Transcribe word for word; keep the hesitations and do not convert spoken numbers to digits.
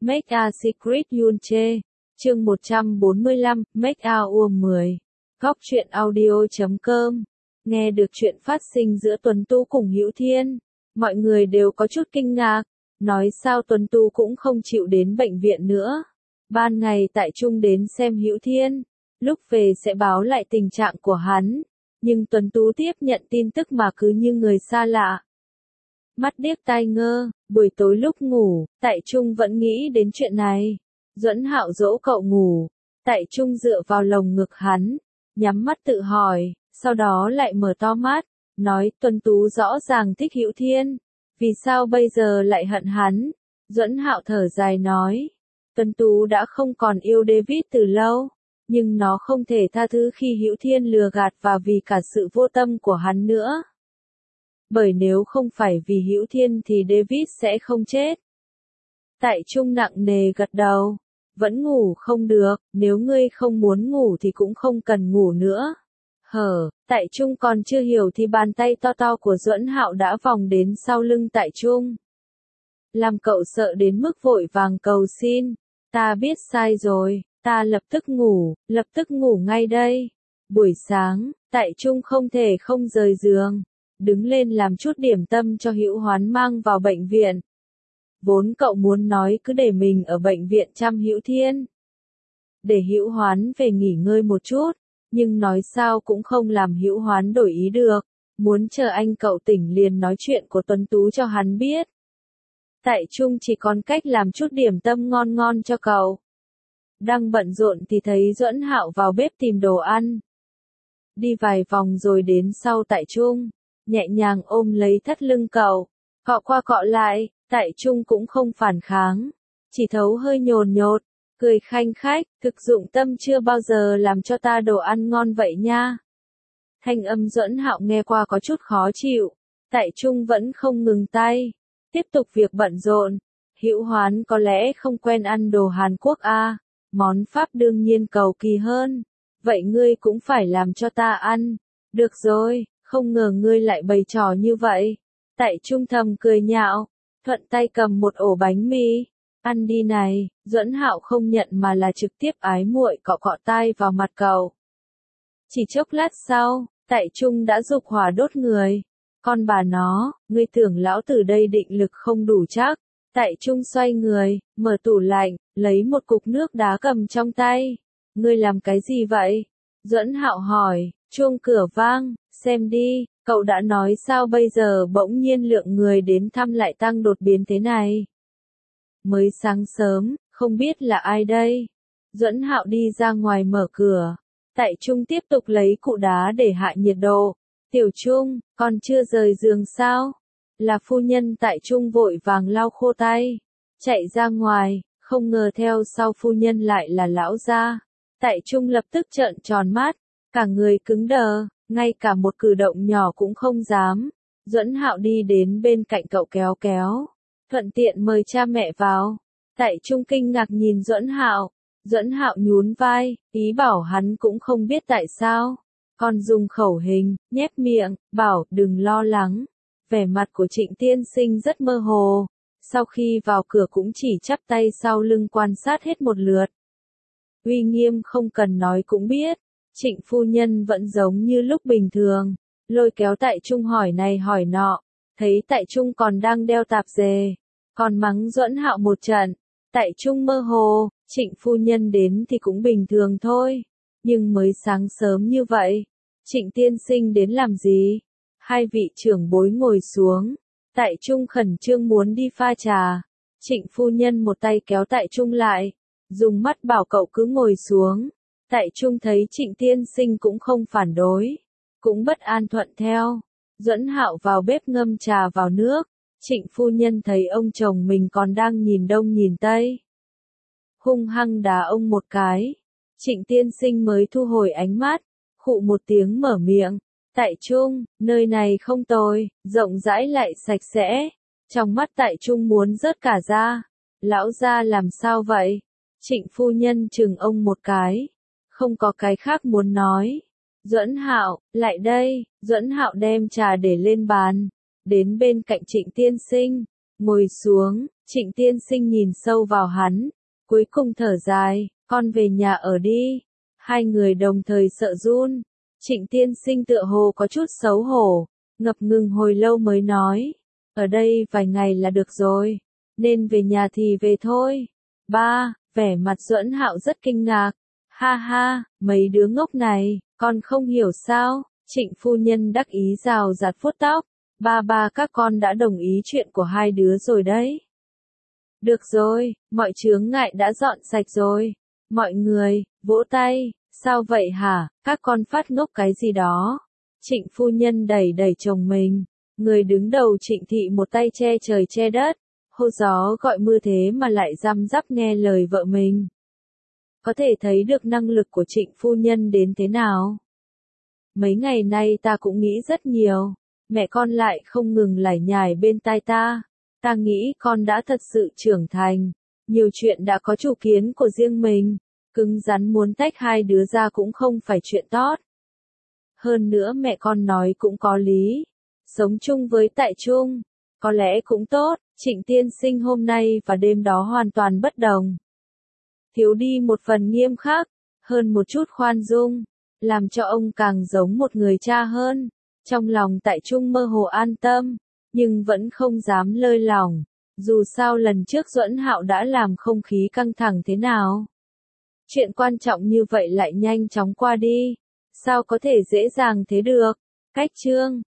Make a Secret Yunche. Chương một trăm bốn mươi lăm, Make a Uom mười. Góc truyện audio chấm com. Nghe được chuyện phát sinh giữa Tuấn Tu cùng Hữu Thiên, mọi người đều có chút kinh ngạc, nói sao Tuấn Tu cũng không chịu đến bệnh viện nữa. Ban ngày tại Trung đến xem Hữu Thiên, lúc về sẽ báo lại tình trạng của hắn, nhưng Tuấn Tú tiếp nhận tin tức mà cứ như người xa lạ. Mắt điếc tai ngơ, buổi tối lúc ngủ, Tại Trung vẫn nghĩ đến chuyện này. Duẫn Hạo dỗ cậu ngủ, Tại Trung dựa vào lồng ngực hắn, nhắm mắt tự hỏi, sau đó lại mở to mắt, nói Tuấn Tú rõ ràng thích Hữu Thiên, vì sao bây giờ lại hận hắn? Duẫn Hạo thở dài nói, Tuấn Tú đã không còn yêu David từ lâu, nhưng nó không thể tha thứ khi Hữu Thiên lừa gạt và vì cả sự vô tâm của hắn nữa. Bởi nếu không phải vì Hữu Thiên thì David sẽ không chết. Tại Trung nặng nề gật đầu, vẫn ngủ không được, nếu ngươi không muốn ngủ thì cũng không cần ngủ nữa. Hở, Tại Trung còn chưa hiểu thì bàn tay to to của Duẫn Hạo đã vòng đến sau lưng Tại Trung. Làm cậu sợ đến mức vội vàng cầu xin, ta biết sai rồi, ta lập tức ngủ, lập tức ngủ ngay đây. Buổi sáng, Tại Trung không thể không rời giường, đứng lên làm chút điểm tâm cho Hữu Hoán mang vào bệnh viện. Vốn cậu muốn nói cứ để mình ở bệnh viện chăm Hữu Thiên, để Hữu Hoán về nghỉ ngơi một chút, nhưng nói sao cũng không làm Hữu Hoán đổi ý được, muốn chờ anh cậu tỉnh liền nói chuyện của Tuấn Tú cho hắn biết. Tại Trung chỉ còn cách làm chút điểm tâm ngon ngon cho cậu. Đang bận rộn thì thấy Duẫn Hạo vào bếp tìm đồ ăn. Đi vài vòng rồi đến sau Tại Trung, nhẹ nhàng ôm lấy thắt lưng cậu, cọ qua cọ lại, Tại Trung cũng không phản kháng, chỉ thấu hơi nhồn nhột, cười khanh khách, thực dụng tâm chưa bao giờ làm cho ta đồ ăn ngon vậy nha. Thanh âm Duẫn Hạo nghe qua có chút khó chịu, Tại Trung vẫn không ngừng tay, tiếp tục việc bận rộn. Hữu Hoán có lẽ không quen ăn đồ Hàn Quốc à, món Pháp đương nhiên cầu kỳ hơn, vậy ngươi cũng phải làm cho ta ăn. Được rồi, không ngờ ngươi lại bày trò như vậy. Tại Trung thầm cười nhạo, thuận tay cầm một ổ bánh mì, ăn đi này. Duẫn Hạo không nhận mà là trực tiếp ái muội cọ cọ tai vào mặt cậu. Chỉ chốc lát sau, Tại Trung đã dục hỏa đốt người. Con bà nó, ngươi tưởng lão tử đây định lực không đủ chắc. Tại Trung xoay người, mở tủ lạnh, lấy một cục nước đá cầm trong tay. Ngươi làm cái gì vậy? Duẫn Hạo hỏi. Chuông cửa vang, xem đi, cậu đã nói sao bây giờ bỗng nhiên lượng người đến thăm lại tăng đột biến thế này. Mới sáng sớm, không biết là ai đây. Duẫn Hạo đi ra ngoài mở cửa. Tại Trung tiếp tục lấy cụ đá để hạ nhiệt độ. Tiểu Trung, còn chưa rời giường sao? Là phu nhân. Tại Trung vội vàng lau khô tay, chạy ra ngoài, không ngờ theo sau phu nhân lại là lão gia. Tại Trung lập tức trợn tròn mắt, cả người cứng đờ, ngay cả một cử động nhỏ cũng không dám. Duẫn Hạo đi đến bên cạnh cậu kéo kéo, thuận tiện mời cha mẹ vào. Tại Trung kinh ngạc nhìn Duẫn Hạo, Duẫn Hạo nhún vai, ý bảo hắn cũng không biết tại sao. Còn dùng khẩu hình, nhếch miệng, bảo đừng lo lắng. Vẻ mặt của Trịnh tiên sinh rất mơ hồ, sau khi vào cửa cũng chỉ chắp tay sau lưng quan sát hết một lượt. Uy nghiêm không cần nói cũng biết, Trịnh phu nhân vẫn giống như lúc bình thường, lôi kéo Tại Trung hỏi này hỏi nọ, thấy Tại Trung còn đang đeo tạp dề, còn mắng Duẫn Hạo một trận. Tại Trung mơ hồ, Trịnh phu nhân đến thì cũng bình thường thôi, nhưng mới sáng sớm như vậy, Trịnh tiên sinh đến làm gì? Hai vị trưởng bối ngồi xuống, Tại Trung khẩn trương muốn đi pha trà, Trịnh phu nhân một tay kéo Tại Trung lại, dùng mắt bảo cậu cứ ngồi xuống. Tại Trung thấy Trịnh tiên sinh cũng không phản đối, cũng bất an thuận theo. Duẫn Hạo vào bếp ngâm trà vào nước, Trịnh phu nhân thấy ông chồng mình còn đang nhìn đông nhìn tây, hung hăng đá ông một cái. Trịnh tiên sinh mới thu hồi ánh mắt, khụ một tiếng mở miệng. Tại Trung, nơi này không tồi, rộng rãi lại sạch sẽ. Trong mắt Tại Trung muốn rớt cả ra. Lão gia làm sao vậy? Trịnh phu nhân chừng ông một cái, không có cái khác muốn nói. Duẫn Hạo, lại đây. Duẫn Hạo đem trà để lên bàn, đến bên cạnh Trịnh tiên sinh, ngồi xuống, Trịnh tiên sinh nhìn sâu vào hắn, cuối cùng thở dài, con về nhà ở đi. Hai người đồng thời sợ run. Trịnh tiên sinh tựa hồ có chút xấu hổ, ngập ngừng hồi lâu mới nói, ở đây vài ngày là được rồi, nên về nhà thì về thôi. Ba, vẻ mặt Duẫn Hạo rất kinh ngạc, ha ha, mấy đứa ngốc này, con không hiểu sao? Trịnh phu nhân đắc ý rào rạt vuốt tóc, ba ba các con đã đồng ý chuyện của hai đứa rồi đấy. Được rồi, mọi chướng ngại đã dọn sạch rồi. Mọi người, vỗ tay, sao vậy hả, các con phát ngốc cái gì đó. Trịnh phu nhân đẩy đẩy chồng mình, người đứng đầu Trịnh thị một tay che trời che đất, hô gió gọi mưa thế mà lại răm rắp nghe lời vợ mình. Có thể thấy được năng lực của Trịnh phu nhân đến thế nào. Mấy ngày nay ta cũng nghĩ rất nhiều, mẹ con lại không ngừng lải nhải bên tai ta. Ta nghĩ con đã thật sự trưởng thành, nhiều chuyện đã có chủ kiến của riêng mình, cứng rắn muốn tách hai đứa ra cũng không phải chuyện tốt. Hơn nữa mẹ con nói cũng có lý, sống chung với tại chung, có lẽ cũng tốt. Trịnh tiên sinh hôm nay và đêm đó hoàn toàn bất đồng. Thiếu đi một phần nghiêm khắc, hơn một chút khoan dung, làm cho ông càng giống một người cha hơn. Trong lòng tại trung mơ hồ an tâm, nhưng vẫn không dám lơi lỏng, dù sao lần trước Duẫn Hạo đã làm không khí căng thẳng thế nào. Chuyện quan trọng như vậy lại nhanh chóng qua đi, sao có thể dễ dàng thế được. Cách chương